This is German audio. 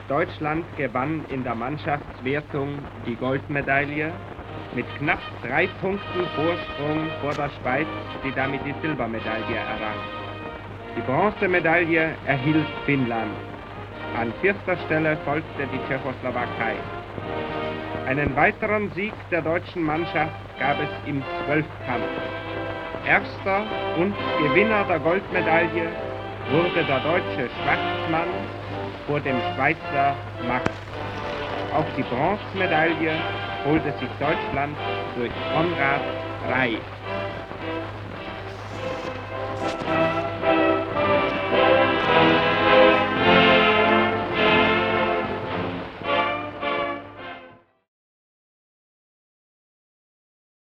Deutschland gewann in der Mannschaftswertung die Goldmedaille mit knapp 3 Punkten Vorsprung vor der Schweiz, die damit die Silbermedaille errang. Die Bronzemedaille erhielt Finnland. An 4. Stelle folgte die Tschechoslowakei. Einen weiteren Sieg der deutschen Mannschaft gab es im Zwölfkampf. Erster und Gewinner der Goldmedaille wurde der deutsche Schwarzmann vor dem Schweizer Max. Auch die Bronzemedaille holte sich Deutschland durch Konrad Frey.